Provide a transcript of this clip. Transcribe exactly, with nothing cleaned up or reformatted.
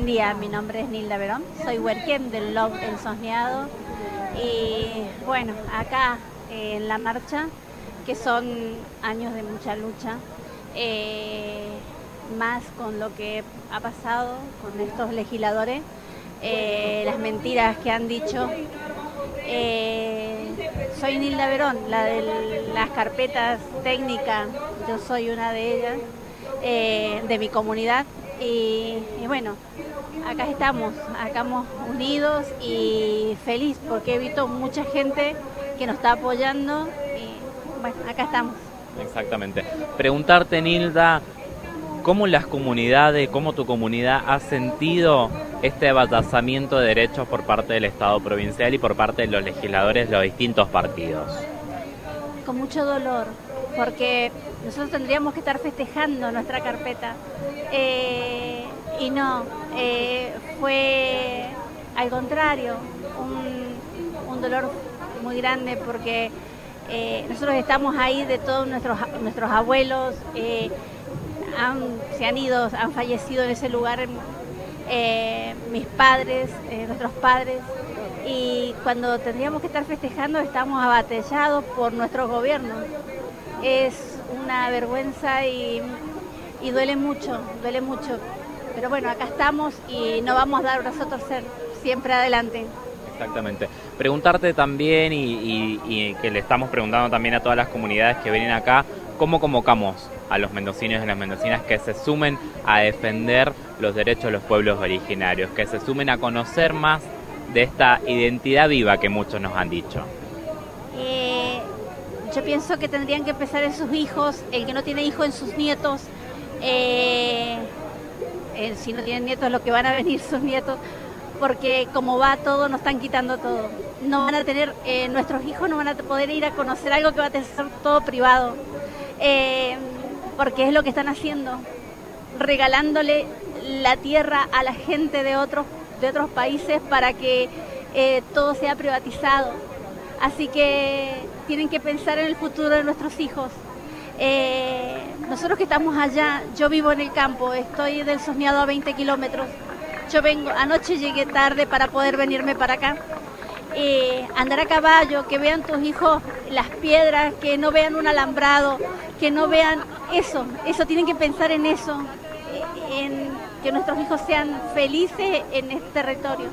día, mi nombre es Nilda Verón, soy huerquén del Log El Sosneado y bueno, acá eh, en la marcha, que son años de mucha lucha, eh, más con lo que ha pasado con estos legisladores, eh, las mentiras que han dicho. Eh, soy Nilda Verón, la de las carpetas técnicas, yo soy una de ellas, eh, de mi comunidad. Y, y bueno, acá estamos, acá estamos unidos y feliz porque he visto mucha gente que nos está apoyando y bueno, acá estamos. Exactamente. Preguntarte, Nilda, ¿cómo las comunidades, cómo tu comunidad ha sentido este abatazamiento de derechos por parte del Estado provincial y por parte de los legisladores de los distintos partidos? Con mucho dolor, porque nosotros tendríamos que estar festejando nuestra carpeta eh, y no, eh, fue al contrario, un, un dolor muy grande porque eh, nosotros estamos ahí de todos nuestros, nuestros abuelos, eh, han, se han ido, han fallecido en ese lugar eh, mis padres, eh, nuestros padres, y cuando tendríamos que estar festejando estamos abatellados por nuestros gobiernos. Es una vergüenza y, y duele mucho, duele mucho. Pero bueno, acá estamos y no vamos a dar brazo a torcer, siempre adelante. Exactamente. Preguntarte también, y, y, y que le estamos preguntando también a todas las comunidades que vienen acá, ¿cómo convocamos a los mendocinos y las mendocinas que se sumen a defender los derechos de los pueblos originarios, que se sumen a conocer más de esta identidad viva que muchos nos han dicho? Eh, yo pienso que tendrían que empezar en sus hijos, el que no tiene hijos en sus nietos, eh, eh, si no tienen nietos, lo que van a venir sus nietos, porque como va todo, nos están quitando todo. No van a tener, eh, nuestros hijos no van a poder ir a conocer algo que va a ser todo privado, eh, porque es lo que están haciendo, regalándole la tierra a la gente de otros de otros países para que eh, todo sea privatizado. Así que tienen que pensar en el futuro de nuestros hijos. Eh, nosotros que estamos allá, yo vivo en el campo, estoy del Sosneado a veinte kilómetros. Yo vengo, anoche llegué tarde para poder venirme para acá. Eh, andar a caballo, que vean tus hijos las piedras, que no vean un alambrado, que no vean eso, eso tienen que pensar en eso, en que nuestros hijos sean felices en este territorio.